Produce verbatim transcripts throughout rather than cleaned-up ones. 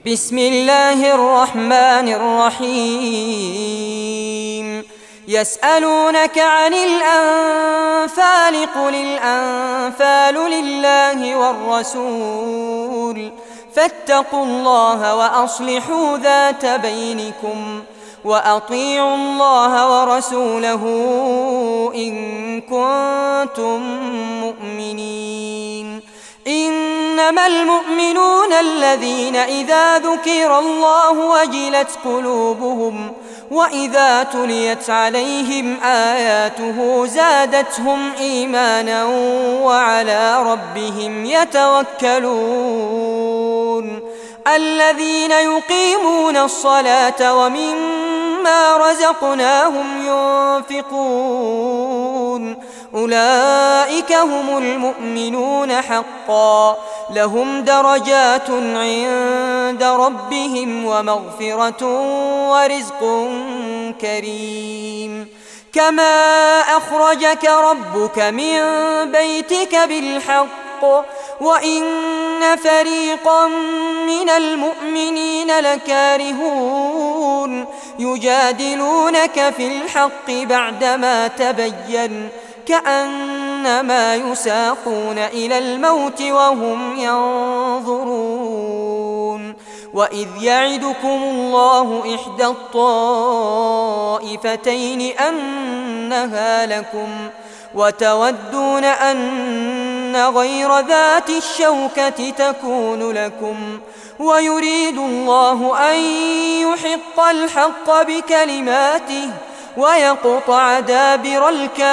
بسم الله الرحمن الرحيم يسألونك عن الأنفال قل الأنفال لله والرسول فاتقوا الله وأصلحوا ذات بينكم وأطيعوا الله ورسوله إن كنتم مؤمنين. إنما المؤمنون الذين إذا ذكر الله وجلت قلوبهم وإذا تليت عليهم آياته زادتهم إيمانا وعلى ربهم يتوكلون. الذين يقيمون الصلاة ومما رزقناهم ينفقون أولئك هم المؤمنون حقا لهم درجات عند ربهم ومغفرة ورزق كريم. كما أخرجك ربك من بيتك بالحق وإن فريقا من المؤمنين لكارهون يجادلونك في الحق بعدما تبين كأنما يساقون إلى الموت وهم ينظرون. وإذ يعدكم الله إحدى الطائفتين أنها لكم وتودون أن غير ذات الشوكة تكون لكم ويريد الله أن يحق الحق بكلماته ويقطع دابر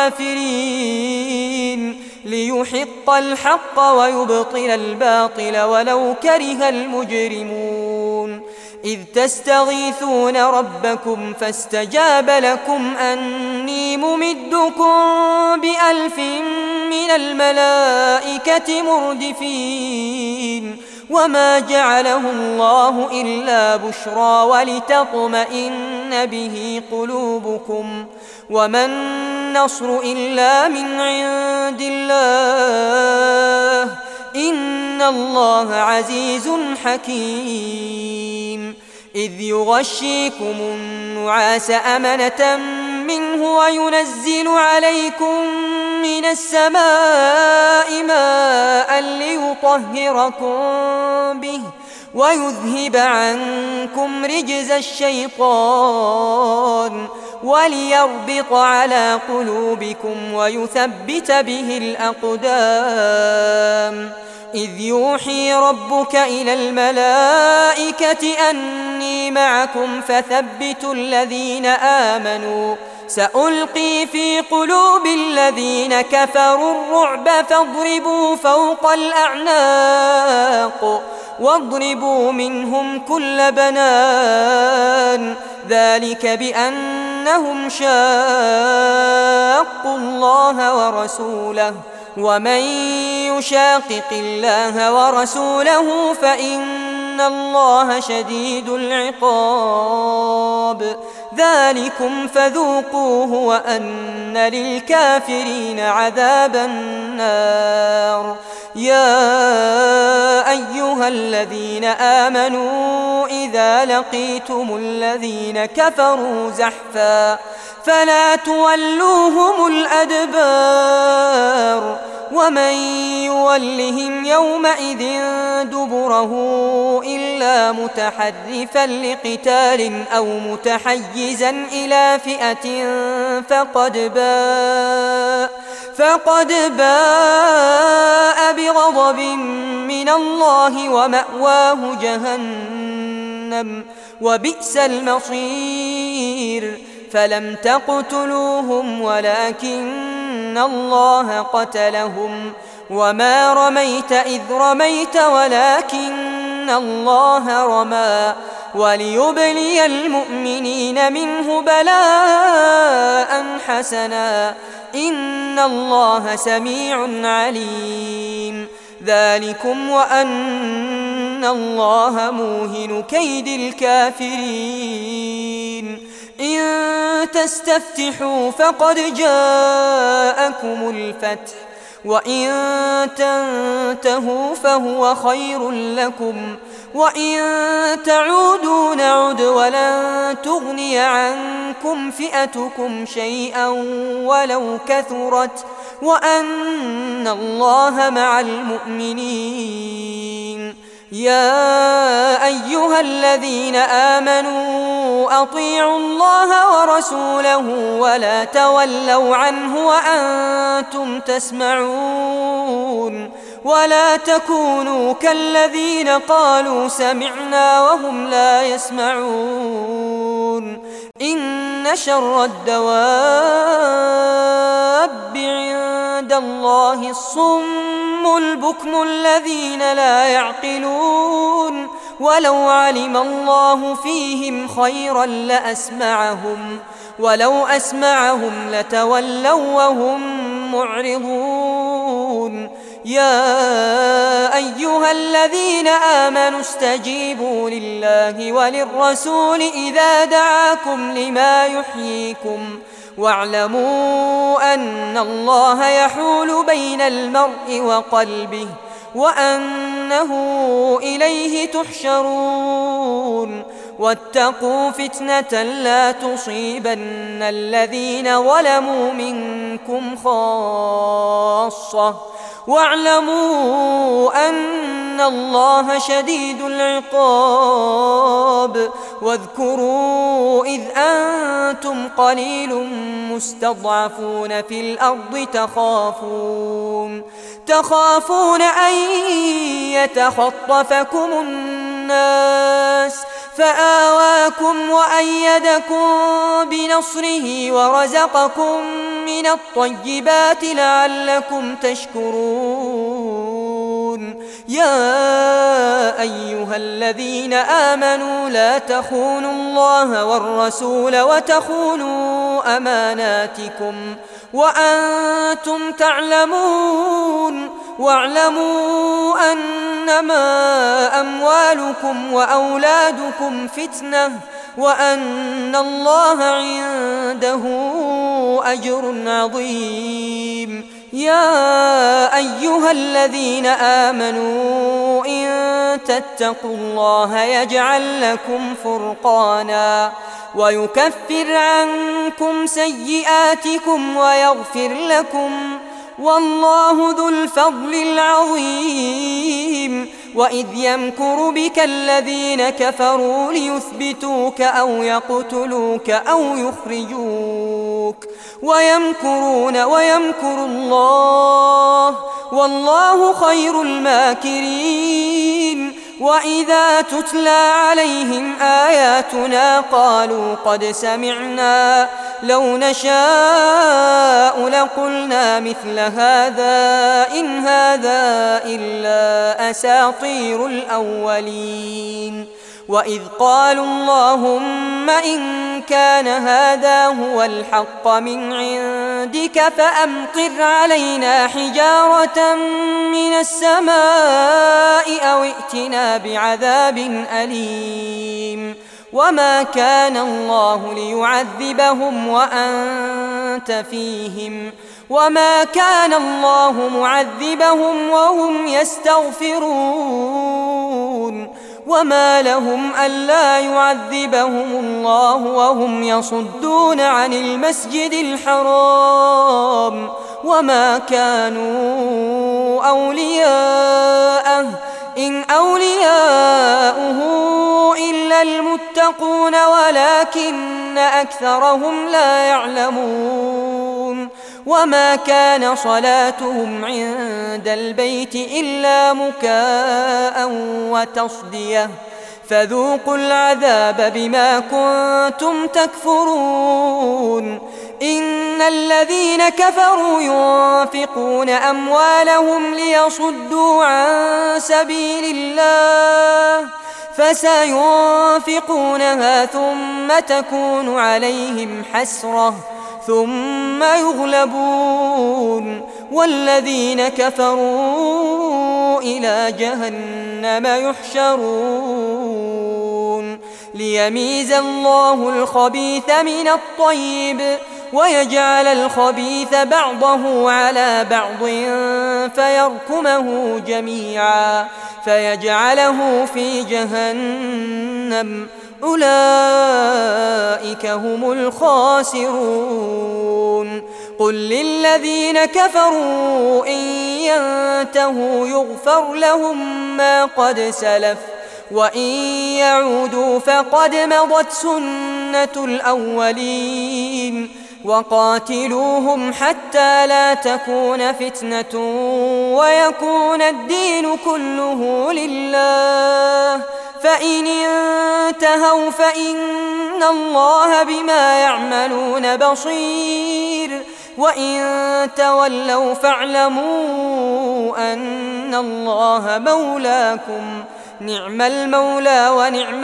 الكافرين ليحق الحق ويبطل الباطل ولو كره المجرمون. إذ تستغيثون ربكم فاستجاب لكم أني ممدكم بألف من الملائكة مردفين وما جعله الله إلا بشرى ولتطمئن به قلوبكم وما النصر إلا من عند الله إن الله عزيز حكيم. إذ يغشيكم النعاس أمنة منه وينزل عليكم من السماء ماء ليطهركم به ويذهب عنكم رجز الشيطان وليربط على قلوبكم ويثبت به الأقدام. إذ يوحي ربك إلى الملائكة أني معكم فثبتوا الذين آمنوا سألقي في قلوب الذين كفروا الرعب فاضربوا فوق الأعناق واضربوا منهم كل بنان ذلك بأنهم شاقوا الله ورسوله ومن يشاقق الله ورسوله فإن الله شديد العقاب. ذلكم فذوقوه وأن للكافرين عذاب النار. يا أيها الذين آمنوا إذا لقيتم الذين كفروا زحفا فلا تولوهم الأدبار ومن يولهم يومئذ دبره إلا متحرفا لقتال أو متحيزا إلى فئة فقد باء فقد باء بغضب من الله ومأواه جهنم وبئس المصير. فلم تقتلوهم ولكن الله قتلهم وما رميت إذ رميت ولكن الله رمى وليبلي المؤمنين منه بلاء حسنا إن الله سميع عليم. ذلكم وأن الله موهن كيد الكافرين. إن تستفتحوا فقد جاءكم الفتح وإن تنتهوا فهو خير لكم وإن تعودوا نعد ولن تغني عنكم فئتكم شيئا ولو كثرت وأن الله مع المؤمنين. يا أيها الذين آمنوا أطيعوا الله ورسوله ولا تولوا عنه وأنتم تسمعون ولا تكونوا كالذين قالوا سمعنا وهم لا يسمعون. إن شر الدواب عند الله الصم البكم الذين لا يعقلون ولو علم الله فيهم خيرا لأسمعهم ولو أسمعهم لتولوا وهم معرضون. يا أيها الذين آمنوا استجيبوا لله وللرسول إذا دعاكم لما يحييكم واعلموا أن الله يحول بين المرء وقلبه وأنه إليه تحشرون. واتقوا فتنة لا تصيبن الذين ظلموا منكم خاصة واعلموا أن الله شديد العقاب. واذكروا إذ أنتم قليل مستضعفون في الأرض تخافون تخافون أن يتخطفكم الناس فآواكم وأيدكم بنصره ورزقكم من الطيبات لعلكم تشكرون. يا أيها الذين آمنوا لا تخونوا الله والرسول وتخونوا أماناتكم وأنتم تعلمون. واعلموا أنما أموالكم وأولادكم فتنة وأن الله عنده أجر عظيم. يا أيها الذين آمنوا إن تتقوا الله يجعل لكم فرقانا ويكفر عنكم سيئاتكم ويغفر لكم والله ذو الفضل العظيم. وإذ يمكر بك الذين كفروا ليثبتوك أو يقتلوك أو يخرجوك ويمكرون ويمكر الله والله خير الماكرين. وإذا تتلى عليهم آياتنا قالوا قد سمعنا لو نشاء لقلنا مثل هذا إن هذا إلا أساطير الأولين. وإذ قالوا اللهم إن كان هذا هو الحق من عندك فأمطر علينا حجارة من السماء أو ائتنا بعذاب أليم. وما كان الله ليعذبهم وأنت فيهم وما كان الله معذبهم وهم يستغفرون. وما لهم ألا يعذبهم الله وهم يصدون عن المسجد الحرام وما كانوا أولياءه إن أولياؤه إلا المتقون ولكن أكثرهم لا يعلمون. وما كان صلاتهم عند البيت إلا مكاء وتصدية فذوقوا العذاب بما كنتم تكفرون. إن الذين كفروا ينفقون أموالهم ليصدوا عن سبيل الله فسينفقونها ثم تكون عليهم حسرة ثم يغلبون والذين كفروا إلى جهنم يحشرون. ليميز الله الخبيث من الطيب ويجعل الخبيث بعضه على بعض فيركمه جميعا فيجعله في جهنم أولئك هم الخاسرون قل للذين كفروا إن ينتهوا يغفر لهم ما قد سلف وإن يعودوا فقد مضت سنة الأولين وقاتلوهم حتى لا تكون فتنة ويكون الدين كله لله فإن انتهوا فإن الله بما يعملون بصير وإن تولوا فاعلموا أن الله مولاكم نعم المولى ونعم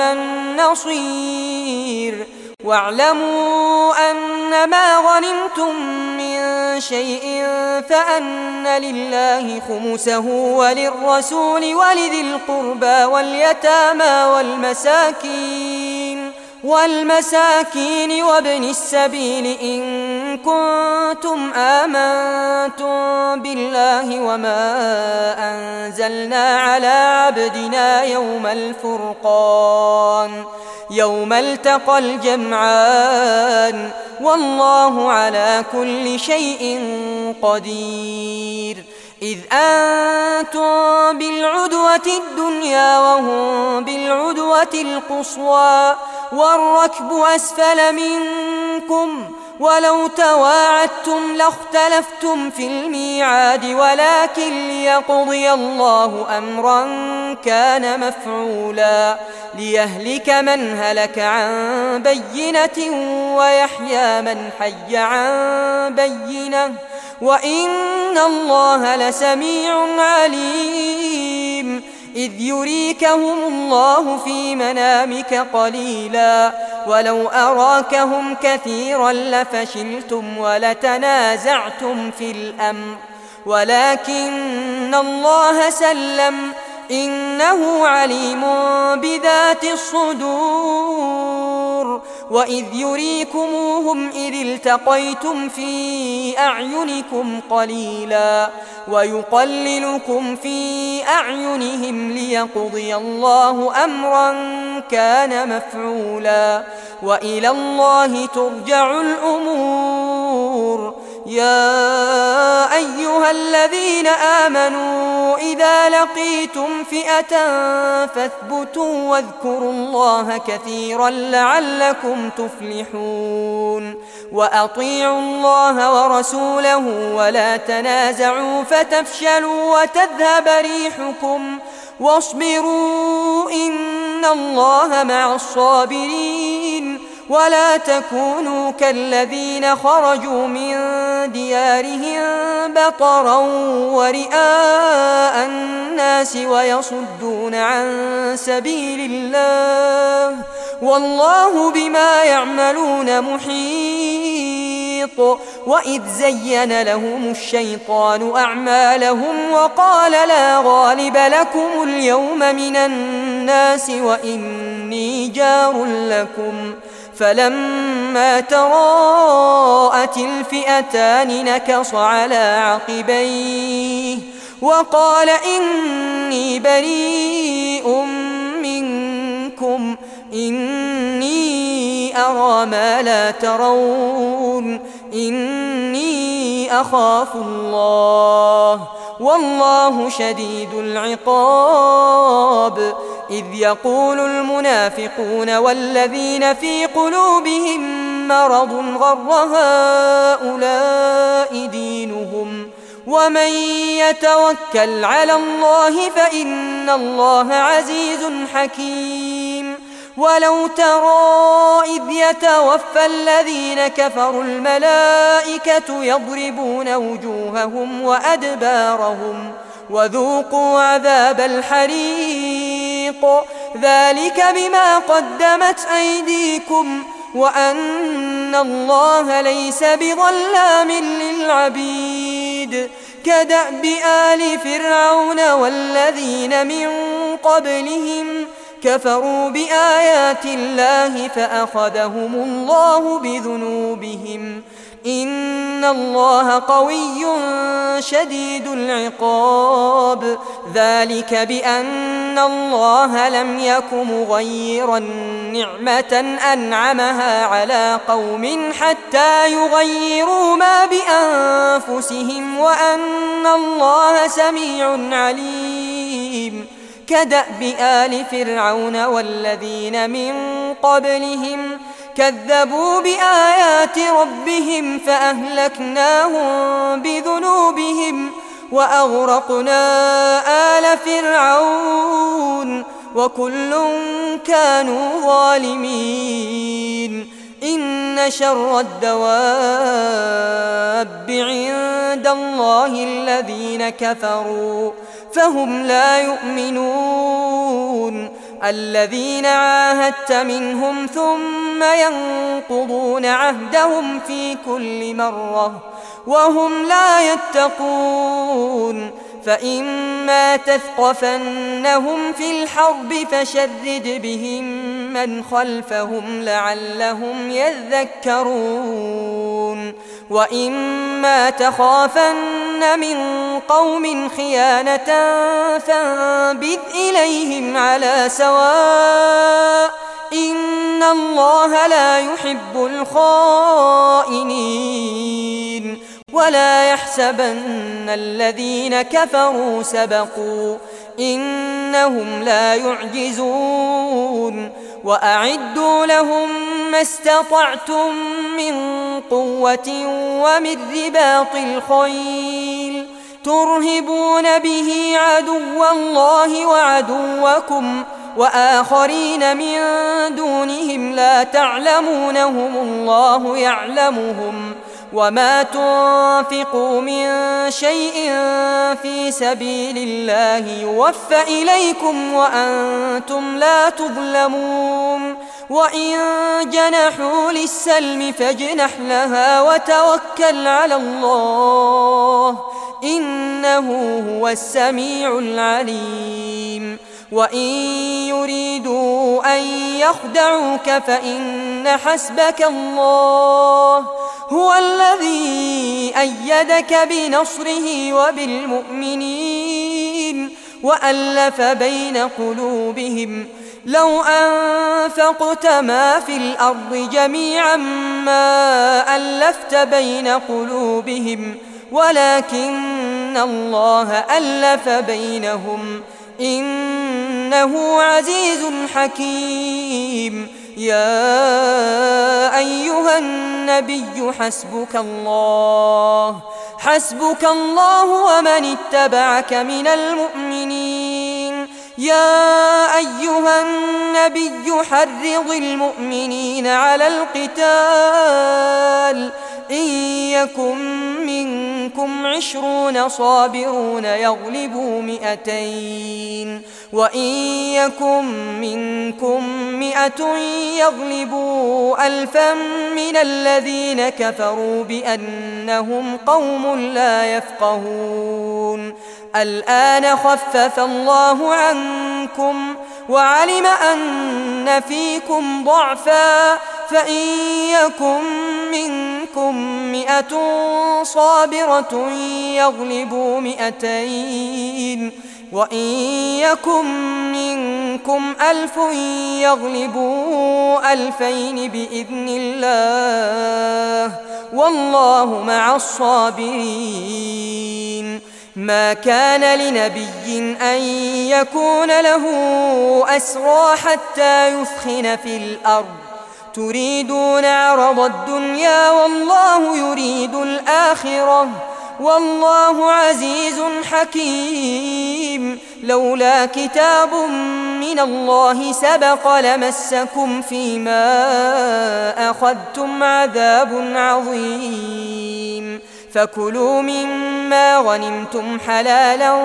النصير واعلموا أن ما غنمتم من شيء فأن لله خمسه وللرسول ولذي القربى واليتامى والمساكين والمساكين وابن السبيل إن كنتم آمنتم بالله وما أنزلنا على عبدنا يوم الفرقان يوم التقى الجمعان والله على كل شيء قدير إذ أنتم بالعدوة الدنيا وهم بالعدوة القصوى والركب أسفل منكم ولو تواعدتم لاختلفتم في الميعاد ولكن ليقضي الله أمرا كان مفعولا ليهلك من هلك عن بينة ويحيى من حي عن بينة وإن الله لسميع عليم إذ يريكهم الله في منامك قليلا ولو أراكهم كثيرا لفشلتم ولتنازعتم في الأمر ولكن الله سلم إنه عليم بذات الصدور وإذ يريكموهم إذ التقيتم في أعينكم قليلا ويقللكم في أعينهم ليقضي الله أمرا كان مفعولا وإلى الله ترجع الأمور يا أيها الذين آمنوا إذا لقيتم فئة فاثبتوا واذكروا الله كثيرا لعلكم تفلحون وأطيعوا الله ورسوله ولا تنازعوا فتفشلوا وتذهب ريحكم واصبروا إن الله مع الصابرين ولا تكونوا كالذين خرجوا من ديارهم بطرا ورئاء الناس ويصدون عن سبيل الله والله بما يعملون محيط وإذ زين لهم الشيطان أعمالهم وقال لا غالب لكم اليوم من الناس وإني جار لكم فلما تراءت الفئتان نكص على عقبيه وقال إني بريء منكم إني أرى ما لا ترون إني أخاف الله والله شديد العقاب إذ يقول المنافقون والذين في قلوبهم مرض غر هؤلاء دينهم ومن يتوكل على الله فإن الله عزيز حكيم ولو ترى إذ يتوفى الذين كفروا الملائكة يضربون وجوههم وأدبارهم وذوقوا عذاب الحريق ذلك بما قدمت أيديكم وأن الله ليس بظلام للعبيد كدأب آل فرعون والذين من قبلهم كفروا بآيات الله فأخذهم الله بذنوبهم إن الله قوي شديد العقاب ذلك بأن الله لم يك مغيرا نعمة أنعمها على قوم حتى يغيروا ما بأنفسهم وأن الله سميع عليم كدأب آل فرعون والذين من قبلهم كذبوا بآيات ربهم فأهلكناهم بذنوبهم وأغرقنا آل فرعون وكل كانوا ظالمين إن شر الدواب عند الله الذين كفروا فهم لا يؤمنون الذين عاهدت منهم ثم ينقضون عهدهم في كل مرة وهم لا يتقون فإما تثقفنهم في الحرب فشرد بهم من خلفهم لعلهم يذكرون وإما تخافن من قوم خيانة فانبذ إليهم على سواء إن الله لا يحب الخائنين ولا يحسبن الذين كفروا سبقوا إنهم لا يعجزون وأعدوا لهم ما استطعتم من قوة ومن رباط الخيل ترهبون به عدو الله وعدوكم وآخرين من دونهم لا تعلمونهم الله يعلمهم وما تنفقوا من شيء في سبيل الله يوفى إليكم وأنتم لا تظلمون وإن جنحوا للسلم فاجنح لها وتوكل على الله إنه هو السميع العليم وإن يريدوا أن يخدعوك فإن حسبك الله هو الذي أيدك بنصره وبالمؤمنين وألف بين قلوبهم لو أنفقت ما في الأرض جميعا ما ألفت بين قلوبهم ولكن الله ألف بينهم إنه عزيز حكيم يا أيها النبي حسبك الله حسبك الله ومن اتبعك من المؤمنين يا أيها النبي حرض المؤمنين على القتال إن يكن منكم عشرون صابرون يغلبوا مئتين وإن يكن منكم مئة يغلبوا ألفا من الذين كفروا بأنهم قوم لا يفقهون الآن خفف الله عنكم وعلم أن فيكم ضعفا فإن يكن منكم مئة صابرة يغلبوا مئتين وإن يكن منكم ألف يغلبوا ألفين بإذن الله والله مع الصابرين ما كان لنبي أن يكون له أسرى حتى يثخن في الأرض تريدون عرض الدنيا والله يريد الآخرة والله عزيز حكيم لولا كتاب من الله سبق لمسكم فيما أخذتم عذاب عظيم فكلوا مما غنمتم حلالا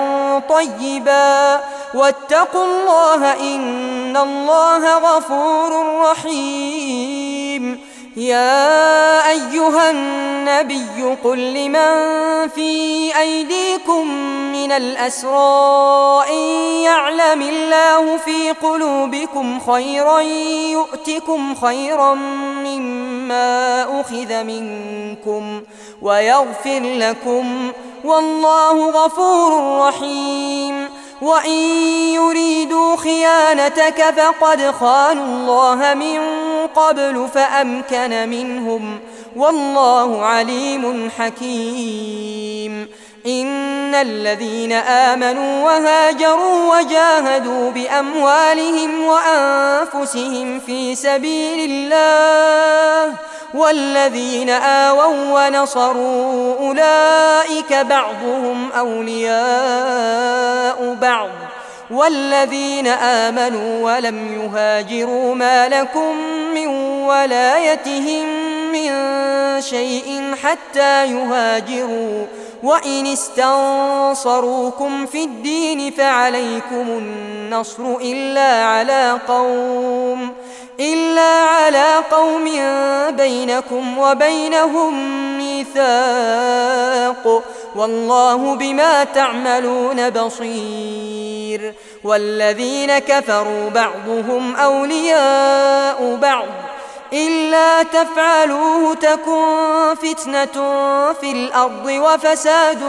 طيبا واتقوا الله إن الله غفور رحيم يا أيها النبي قل لمن في أيديكم من الأسرى إن يعلم الله في قلوبكم خيرا يؤتكم خيرا مما أخذ منكم ويغفر لكم والله غفور رحيم. وإن يريدوا خيانتك فقد خانوا الله من قبل فأمكن منهم والله عليم حكيم. إن الذين آمنوا وهاجروا وجاهدوا بأموالهم وأنفسهم في سبيل الله والذين آووا ونصروا أولئك بعضهم أولياء بعض والذين آمنوا ولم يهاجروا ما لكم من ولايتهم من شيء حتى يهاجروا وإن استنصروكم في الدين فعليكم النصر إلا على قوم إلا على قوم بينكم وبينهم ميثاق والله بما تعملون بصير. والذين كفروا بعضهم أولياء بعض إلا تفعلوه تكن فتنة في الأرض وفساد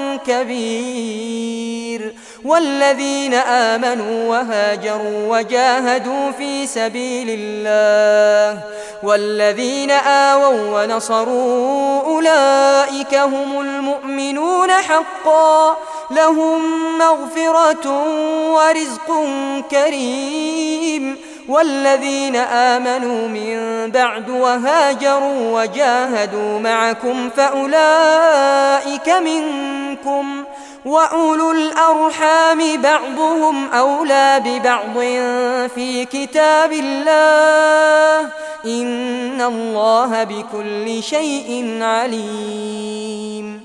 كبير. والذين آمنوا وهاجروا وجاهدوا في سبيل الله والذين آووا ونصروا أولئك هم المؤمنون حقا لهم مغفرة ورزق كريم. والذين آمنوا من بعد وهاجروا وجاهدوا معكم فأولئك منكم وأولو الأرحام بعضهم أولى ببعض في كتاب الله إن الله بكل شيء عليم.